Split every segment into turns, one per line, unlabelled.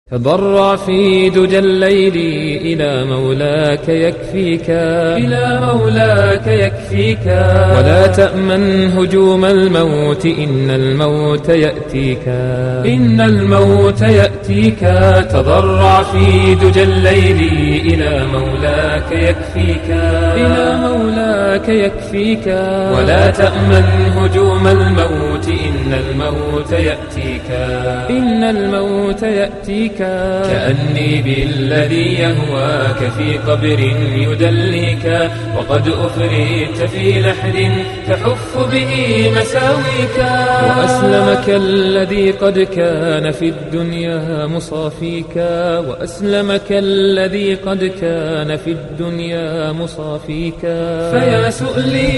تضرع في دجى الليل إلى مولاك يكفيك، إلى مولاك يكفيك، ولا تأمن هجوم الموت، إن الموت يأتيك، إن الموت يأتيك. تضرع في دجى الليل إلى مولاك يكفيك، إلى مولاك يكفيك، ولا تأمن هجوم الموت، إن الموت يأتيك، إن الموت يأتيك. كأني بالذي يهواك في قبر يدليك، وقد أفريت في لحد تحف به مساويك، وأسلمك الذي قد كان في الدنيا مصافيك، وأسلمك الذي قد كان في الدنيا مصافيك. فيا سؤلي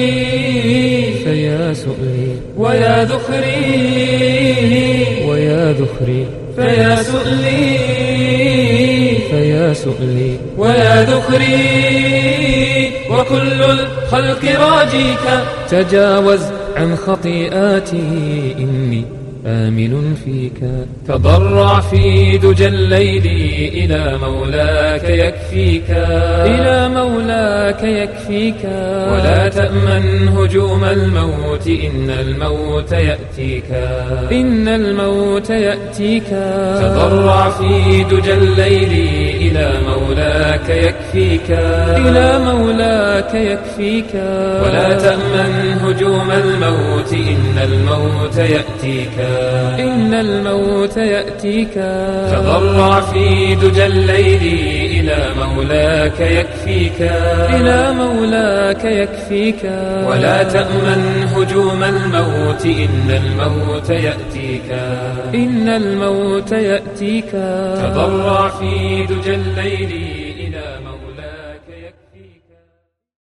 فيا سؤلي ويا ذخري ويا ذخري، فيا سؤلي فيا سؤلي ويا ذخري، وكل الخلق راجيك. تجاوز عن خطيئاتي إني آمن فيك. تضرع في دجى الليل إلى مولاك يكفيك، إلى مولاك يكفيك، ولا تأمن هجوم الموت، إن الموت يأتيك، إن الموت يأتيك. تضرع في دجى الليل إلى مولاك يكفيك، إلى مولاك يكفيك، ولا تأمن هجوم الموت، إن الموت يأتيك، إن الموت يأتيك. تضرع في دجى الليل إلى مولاك يكفيك، إلى مولاك يكفيك، ولا تأمن هجوم الموت، إن الموت يأتيك، إن الموت يأتيك. تضرع في دجى الليل إلى مولاك يكفيك.